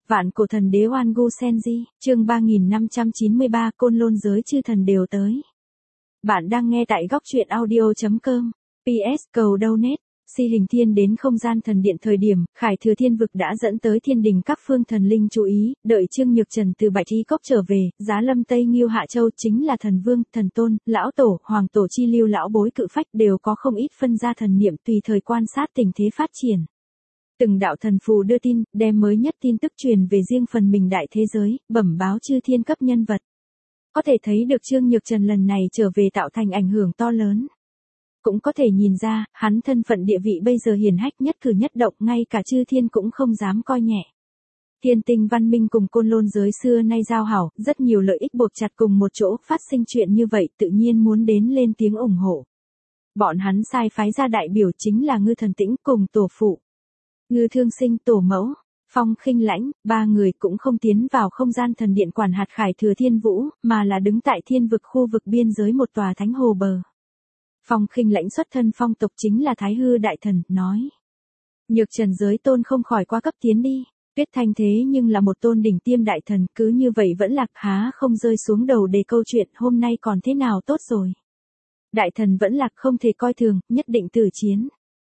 Vạn cổ thần đế Oan Gu Senji, chương 3593 Côn Lôn giới chư thần đều tới. Bạn đang nghe tại góc truyện audio.com. PS cầu donate. Si Hình Thiên đến không gian thần điện thời điểm, Khải Thừa Thiên vực đã dẫn tới thiên đình các phương thần linh chú ý, đợi Trương Nhược Trần từ Bạch Y Cốc trở về, Giá Lâm Tây Ngưu Hạ Châu chính là thần vương, thần tôn, lão tổ, hoàng tổ chi lưu lão bối cự phách đều có không ít phân ra thần niệm tùy thời quan sát tình thế phát triển. Từng đạo thần phù đưa tin, đem mới nhất tin tức truyền về riêng phần mình đại thế giới, bẩm báo chư thiên cấp nhân vật. Có thể thấy được Trương Nhược Trần lần này trở về tạo thành ảnh hưởng to lớn. Cũng có thể nhìn ra, hắn thân phận địa vị bây giờ hiển hách nhất cử nhất động, ngay cả chư thiên cũng không dám coi nhẹ. Thiên tinh văn minh cùng Côn Lôn giới xưa nay giao hảo, rất nhiều lợi ích buộc chặt cùng một chỗ, phát sinh chuyện như vậy tự nhiên muốn đến lên tiếng ủng hộ. Bọn hắn sai phái ra đại biểu chính là Ngư Thần Tĩnh cùng tổ phụ. Ngư Thương Sinh, tổ mẫu, Phong Khinh Lãnh, ba người cũng không tiến vào không gian thần điện quản hạt Khải Thừa Thiên Vũ, mà là đứng tại thiên vực khu vực biên giới một tòa thánh hồ bờ. Phong Khinh Lãnh xuất thân phong tộc chính là Thái Hư đại thần, nói: Nhược Trần giới tôn không khỏi quá cấp tiến đi. Tuyết Thanh thế nhưng là một tôn đỉnh tiêm đại thần, cứ như vậy vẫn lạc, há không rơi xuống đầu để câu chuyện hôm nay còn thế nào tốt rồi. Đại thần vẫn lạc không thể coi thường, nhất định tử chiến.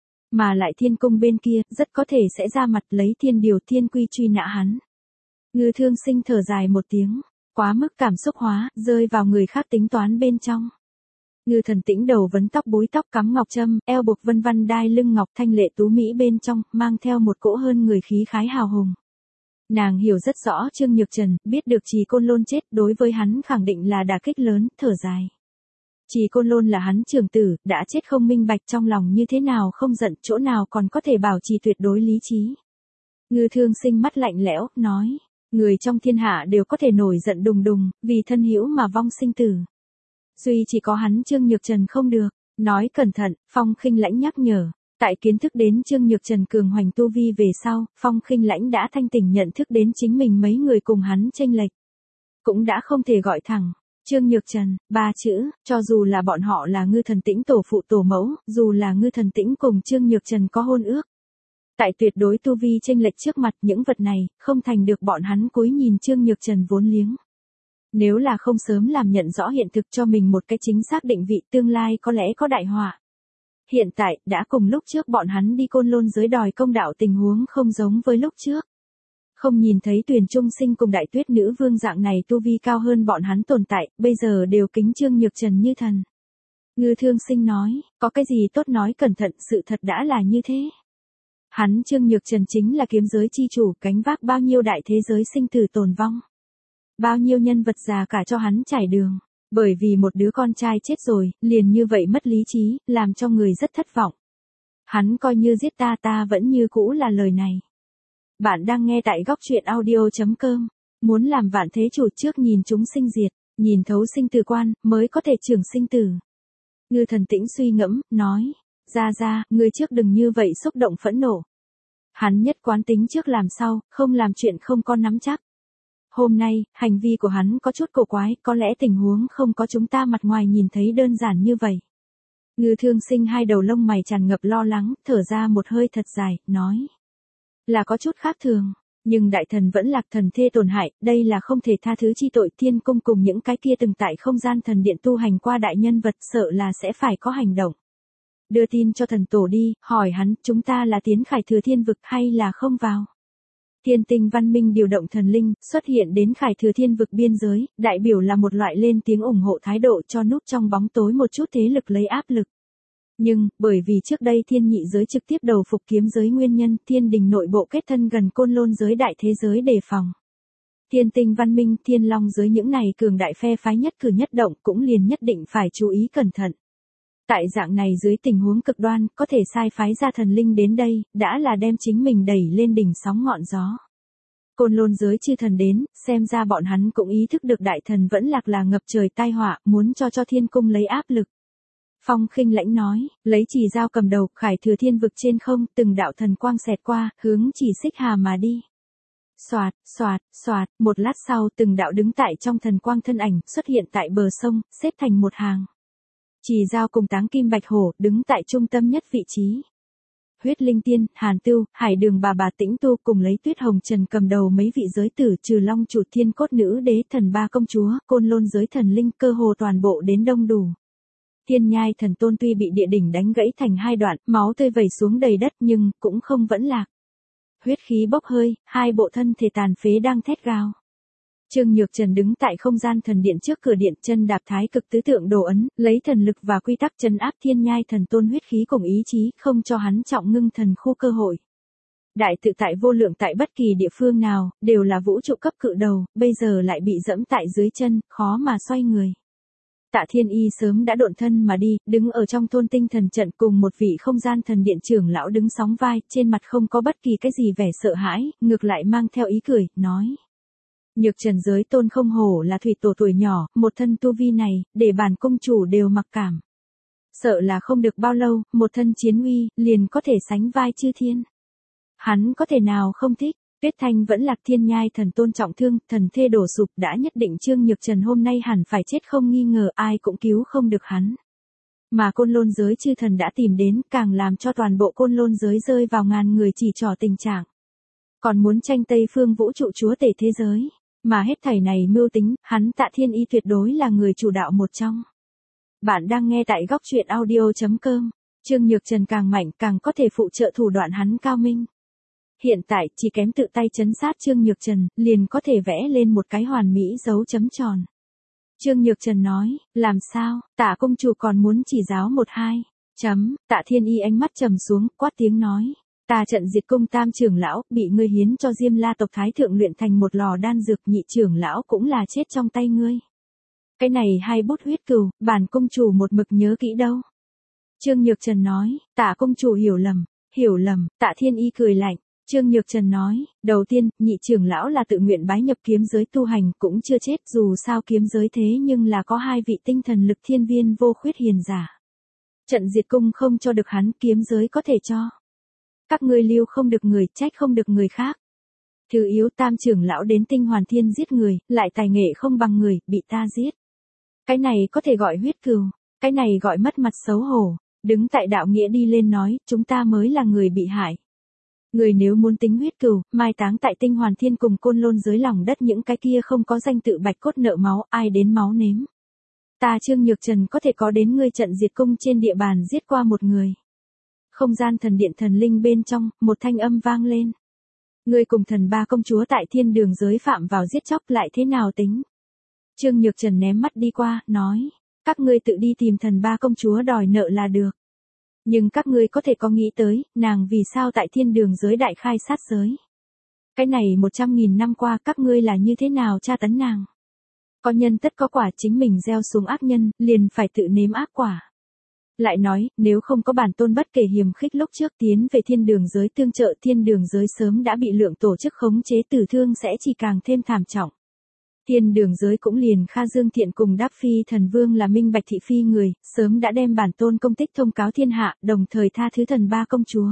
Mà lại thiên cung bên kia, rất có thể sẽ ra mặt lấy thiên điều thiên quy truy nã hắn. Ngư Thương Sinh thở dài một tiếng, quá mức cảm xúc hóa, rơi vào người khác tính toán bên trong. Ngư Thần Tĩnh đầu vấn tóc búi tóc cắm ngọc trâm, eo buộc vân vân đai lưng ngọc thanh lệ tú mỹ bên trong, mang theo một cỗ hơn người khí khái hào hùng. Nàng hiểu rất rõ Trương Nhược Trần, biết được Trì Côn Lôn chết đối với hắn khẳng định là đả kích lớn, thở dài. Trì Côn Lôn là hắn trưởng tử, đã chết không minh bạch trong lòng như thế nào không giận, chỗ nào còn có thể bảo trì tuyệt đối lý trí. Ngư Thương Sinh mắt lạnh lẽo, nói: người trong thiên hạ đều có thể nổi giận đùng đùng, vì thân hữu mà vong sinh tử. Duy chỉ có hắn Trương Nhược Trần không được, nói cẩn thận, Phong Khinh Lãnh nhắc nhở. Tại kiến thức đến Trương Nhược Trần cường hoành tu vi về sau, Phong Khinh Lãnh đã thanh tỉnh nhận thức đến chính mình mấy người cùng hắn chênh lệch. Cũng đã không thể gọi thẳng Trương Nhược Trần, ba chữ, cho dù là bọn họ là Ngư Thần Tĩnh tổ phụ tổ mẫu, dù là Ngư Thần Tĩnh cùng Trương Nhược Trần có hôn ước. Tại tuyệt đối tu vi chênh lệch trước mặt những vật này, không thành được bọn hắn cúi nhìn Trương Nhược Trần vốn liếng. Nếu là không sớm làm nhận rõ hiện thực cho mình một cái chính xác định vị, tương lai có lẽ có đại họa. Hiện tại, đã cùng lúc trước bọn hắn đi Côn Lôn giới đòi công đạo tình huống không giống với lúc trước. Không nhìn thấy Tuyền Trung Sinh cùng Đại Tuyết Nữ Vương dạng này tu vi cao hơn bọn hắn tồn tại, bây giờ đều kính Trương Nhược Trần như thần. Ngư Thương Sinh nói: có cái gì tốt nói cẩn thận, sự thật đã là như thế. Hắn Trương Nhược Trần chính là kiếm giới chi chủ, gánh vác bao nhiêu đại thế giới sinh tử tồn vong. Bao nhiêu nhân vật già cả cho hắn trải đường, bởi vì một đứa con trai chết rồi, liền như vậy mất lý trí, làm cho người rất thất vọng. Hắn coi như giết ta, ta vẫn như cũ là lời này. Bạn đang nghe tại góc truyện audio.com. Muốn làm vạn thế chủ trước nhìn chúng sinh diệt, nhìn thấu sinh tử quan, mới có thể trường sinh tử. Ngư Thần Tĩnh suy ngẫm, nói: ra, ngươi trước đừng như vậy xúc động phẫn nộ. Hắn nhất quán tính trước làm sau, không làm chuyện không có nắm chắc. Hôm nay, hành vi của hắn có chút cổ quái, có lẽ tình huống không có chúng ta mặt ngoài nhìn thấy đơn giản như vậy. Ngư Thương Sinh hai đầu lông mày tràn ngập lo lắng, thở ra một hơi thật dài, nói: là có chút khác thường, nhưng đại thần vẫn lạc, thần thê tổn hại, đây là không thể tha thứ chi tội. Thiên cung cùng những cái kia từng tại không gian thần điện tu hành qua đại nhân vật sợ là sẽ phải có hành động. Đưa tin cho thần tổ đi, hỏi hắn, chúng ta là tiến Khải Thừa Thiên vực hay là không vào. Thiên tinh văn minh điều động thần linh, xuất hiện đến Khải Thừa Thiên vực biên giới, đại biểu là một loại lên tiếng ủng hộ thái độ cho núp trong bóng tối một chút thế lực lấy áp lực. Nhưng, bởi vì trước đây thiên nhị giới trực tiếp đầu phục kiếm giới nguyên nhân, thiên đình nội bộ kết thân gần Côn Lôn giới đại thế giới đề phòng. Thiên tinh văn minh, thiên long giới những này cường đại phe phái nhất cử nhất động cũng liền nhất định phải chú ý cẩn thận. Tại dạng này dưới tình huống cực đoan, có thể sai phái ra thần linh đến đây, đã là đem chính mình đẩy lên đỉnh sóng ngọn gió. Côn Lôn giới chư thần đến, xem ra bọn hắn cũng ý thức được đại thần vẫn lạc là ngập trời tai họa, muốn cho thiên cung lấy áp lực. Phong Khinh Lãnh nói: lấy chỉ dao cầm đầu, Khải Thừa Thiên vực trên không, từng đạo thần quang xẹt qua, hướng Chỉ Xích Hà mà đi. Xoạt, một lát sau, từng đạo đứng tại trong thần quang thân ảnh, xuất hiện tại bờ sông, xếp thành một hàng. Chỉ dao cùng Táng Kim Bạch Hổ, đứng tại trung tâm nhất vị trí. Huyết Linh Tiên, Hàn Tưu, Hải Đường bà Tĩnh Tu cùng lấy Tuyết Hồng Trần cầm đầu mấy vị giới tử trừ Long Chủ Thiên Cốt Nữ Đế Thần Ba Công Chúa, Côn Lôn giới thần linh cơ hồ toàn bộ đến đông đủ. Thiên Nhai Thần Tôn tuy bị địa đỉnh đánh gãy thành hai đoạn, máu tươi vẩy xuống đầy đất nhưng cũng không vẫn lạc. Huyết khí bốc hơi, hai bộ thân thể tàn phế đang thét gào. Trương Nhược Trần đứng tại không gian thần điện trước cửa điện, chân đạp thái cực tứ tượng đồ ấn, lấy thần lực và quy tắc trấn áp Thiên Nhai Thần Tôn huyết khí cùng ý chí, không cho hắn trọng ngưng thần khu cơ hội. Đại tự tại vô lượng tại bất kỳ địa phương nào, đều là vũ trụ cấp cự đầu, bây giờ lại bị dẫm tại dưới chân, khó mà xoay người. Tạ Thiên Y sớm đã độn thân mà đi, đứng ở trong thôn tinh thần trận cùng một vị không gian thần điện trưởng lão đứng sóng vai, trên mặt không có bất kỳ cái gì vẻ sợ hãi, ngược lại mang theo ý cười, nói. Nhược Trần giới tôn không hổ là thủy tổ tuổi nhỏ, một thân tu vi này, để bản công chủ đều mặc cảm. Sợ là không được bao lâu, một thân chiến uy, liền có thể sánh vai chư thiên. Hắn có thể nào không thích, Tuyết Thanh vẫn lạc Thiên Nhai Thần Tôn trọng thương, thần thê đổ sụp đã nhất định Trương Nhược Trần hôm nay hẳn phải chết không nghi ngờ, ai cũng cứu không được hắn. Mà Côn Lôn giới chư thần đã tìm đến, càng làm cho toàn bộ Côn Lôn giới rơi vào ngàn người chỉ trỏ tình trạng. Còn muốn tranh Tây Phương vũ trụ chúa tể thế giới. Mà hết thảy này mưu tính, hắn Tạ Thiên Y tuyệt đối là người chủ đạo một trong. Bạn đang nghe tại góc truyện audio.com. Trương Nhược Trần càng mạnh càng có thể phụ trợ thủ đoạn hắn cao minh. Hiện tại chỉ kém tự tay trấn sát Trương Nhược Trần, liền có thể vẽ lên một cái hoàn mỹ dấu chấm tròn. Trương Nhược Trần nói, làm sao, Tạ công chủ còn muốn chỉ giáo một hai. Tạ Thiên Y ánh mắt trầm xuống, quát tiếng nói. Ta trận diệt cung tam trưởng lão, bị ngươi hiến cho Diêm La tộc thái thượng luyện thành một lò đan dược, nhị trưởng lão cũng là chết trong tay ngươi. Cái này hai bút huyết cừu, bản công chủ một mực nhớ kỹ đâu. Trương Nhược Trần nói, Tạ công chủ hiểu lầm, Tạ Thiên Y cười lạnh. Trương Nhược Trần nói, đầu tiên, nhị trưởng lão là tự nguyện bái nhập kiếm giới tu hành, cũng chưa chết, dù sao kiếm giới thế nhưng là có hai vị tinh thần lực thiên viên vô khuyết hiền giả. Trận diệt cung không cho được hắn, kiếm giới có thể cho. Các ngươi lưu không được người, trách không được người khác. Thứ yếu, tam trưởng lão đến tinh hoàn thiên giết người, lại tài nghệ không bằng người, bị ta giết. Cái này có thể gọi huyết cừu, cái này gọi mất mặt xấu hổ. Đứng tại đạo nghĩa đi lên nói, chúng ta mới là người bị hại. Người nếu muốn tính huyết cừu, mai táng tại tinh hoàn thiên cùng Côn Lôn dưới lòng đất những cái kia không có danh tự bạch cốt nợ máu, ai đến máu nếm. Ta Trương Nhược Trần có thể có đến ngươi trận diệt cung trên địa bàn giết qua một người. Không gian thần điện thần linh bên trong, một thanh âm vang lên. Ngươi cùng thần ba công chúa tại thiên đường giới phạm vào giết chóc lại thế nào tính? Trương Nhược Trần ném mắt đi qua, nói. Các ngươi tự đi tìm thần ba công chúa đòi nợ là được. Nhưng các ngươi có thể có nghĩ tới, nàng vì sao tại thiên đường giới đại khai sát giới? Cái này 100.000 năm qua các ngươi là như thế nào tra tấn nàng? Có nhân tất có quả, chính mình gieo xuống ác nhân, liền phải tự nếm ác quả. Lại nói, nếu không có bản tôn bất kể hiềm khích lúc trước tiến về thiên đường giới tương trợ, thiên đường giới sớm đã bị lượng tổ chức khống chế, tử thương sẽ chỉ càng thêm thảm trọng. Thiên đường giới cũng liền Kha Dương Thiện cùng Đáp Phi Thần Vương là minh bạch thị phi người, sớm đã đem bản tôn công tích thông cáo thiên hạ, đồng thời tha thứ thần ba công chúa.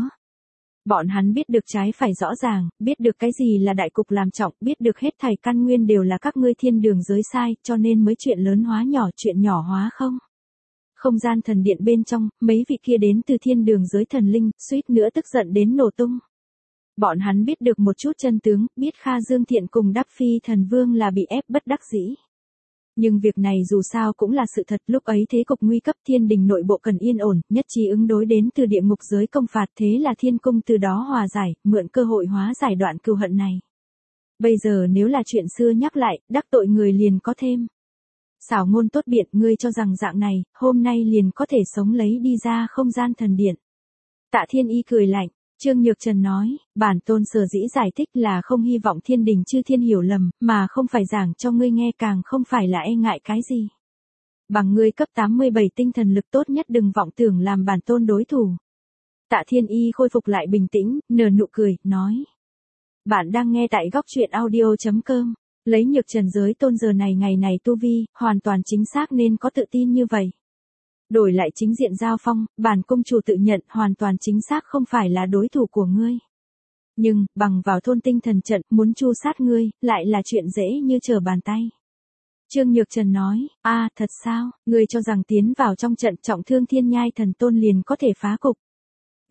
Bọn hắn biết được trái phải rõ ràng, biết được cái gì là đại cục làm trọng, biết được hết thảy căn nguyên đều là các ngươi thiên đường giới sai, cho nên mới chuyện lớn hóa nhỏ, chuyện nhỏ hóa không. Không gian thần điện bên trong, mấy vị kia đến từ thiên đường giới thần linh, suýt nữa tức giận đến nổ tung. Bọn hắn biết được một chút chân tướng, biết Kha Dương Thiện cùng Đáp Phi Thần Vương là bị ép bất đắc dĩ. Nhưng việc này dù sao cũng là sự thật, lúc ấy thế cục nguy cấp, thiên đình nội bộ cần yên ổn, nhất trí ứng đối đến từ địa ngục giới công phạt, thế là thiên cung từ đó hòa giải, mượn cơ hội hóa giải đoạn cừu hận này. Bây giờ nếu là chuyện xưa nhắc lại, đắc tội người liền có thêm. Xảo ngôn tốt biện, ngươi cho rằng dạng này, hôm nay liền có thể sống lấy đi ra không gian thần điện. Tạ Thiên Y cười lạnh. Trương Nhược Trần nói, bản tôn sở dĩ giải thích là không hy vọng thiên đình chư thiên hiểu lầm, mà không phải giảng cho ngươi nghe, càng không phải là e ngại cái gì. Bằng ngươi cấp 87 tinh thần lực tốt nhất đừng vọng tưởng làm bản tôn đối thủ. Tạ Thiên Y khôi phục lại bình tĩnh, nở nụ cười, nói. Bạn đang nghe tại góc truyện audio.com, lấy Nhược Trần giới tôn giờ này ngày này tu vi, hoàn toàn chính xác nên có tự tin như vậy. Đổi lại chính diện giao phong, bản công chủ tự nhận hoàn toàn chính xác không phải là đối thủ của ngươi. Nhưng, bằng vào thôn tinh thần trận, muốn tru sát ngươi, lại là chuyện dễ như trở bàn tay. Trương Nhược Trần nói, thật sao, ngươi cho rằng tiến vào trong trận trọng thương Thiên Nhai Thần Tôn liền có thể phá cục.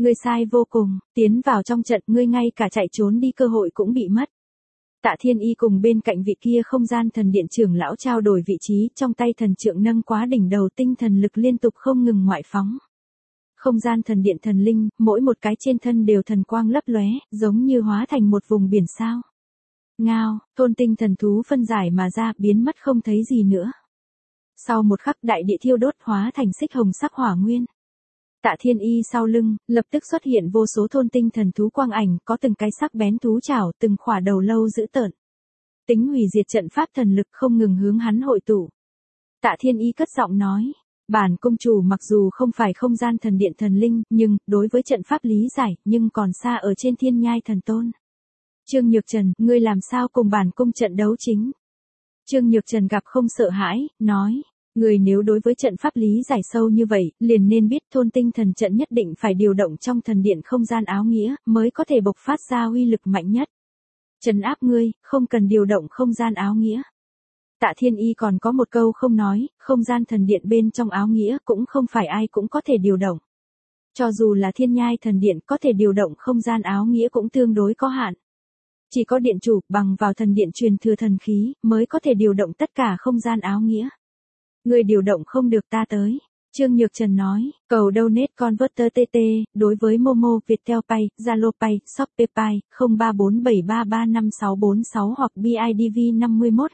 Ngươi sai vô cùng, tiến vào trong trận ngươi ngay cả chạy trốn đi cơ hội cũng bị mất. Tạ Thiên Y cùng bên cạnh vị kia không gian thần điện trưởng lão trao đổi vị trí, trong tay thần trượng nâng quá đỉnh đầu, tinh thần lực liên tục không ngừng ngoại phóng. Không gian thần điện thần linh, mỗi một cái trên thân đều thần quang lấp lóe, giống như hóa thành một vùng biển sao. Ngao, thôn tinh thần thú phân giải mà ra, biến mất không thấy gì nữa. Sau một khắc đại địa thiêu đốt hóa thành xích hồng sắc hỏa nguyên. Tạ Thiên Y sau lưng, lập tức xuất hiện vô số thôn tinh thần thú quang ảnh, có từng cái sắc bén thú chảo, từng khỏa đầu lâu dữ tợn. Tính hủy diệt trận pháp thần lực không ngừng hướng hắn hội tụ. Tạ Thiên Y cất giọng nói, bản công chủ mặc dù không phải không gian thần điện thần linh, nhưng, đối với trận pháp lý giải, nhưng còn xa ở trên thiên nhai thần tôn. Trương Nhược Trần, ngươi làm sao cùng bản cung trận đấu chính? Trương Nhược Trần gặp không sợ hãi, nói. Người nếu đối với trận pháp lý giải sâu như vậy, liền nên biết thôn tinh thần trận nhất định phải điều động trong thần điện không gian áo nghĩa, mới có thể bộc phát ra uy lực mạnh nhất. Trấn áp ngươi, không cần điều động không gian áo nghĩa. Tạ Thiên Y còn có một câu không nói, không gian thần điện bên trong áo nghĩa cũng không phải ai cũng có thể điều động. Cho dù là thiên nhai thần điện có thể điều động không gian áo nghĩa cũng tương đối có hạn. Chỉ có điện chủ bằng vào thần điện truyền thừa thần khí mới có thể điều động tất cả không gian áo nghĩa. Người điều động không được ta tới. Trương Nhược Trần nói, cầu donate converter TT, đối với Momo, Viettel Pay, Zalo Pay, Shopee Pay, 0347335646 hoặc BIDV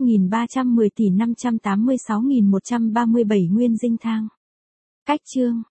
51310 tỷ 586.137 nguyên dinh thang. Cách chương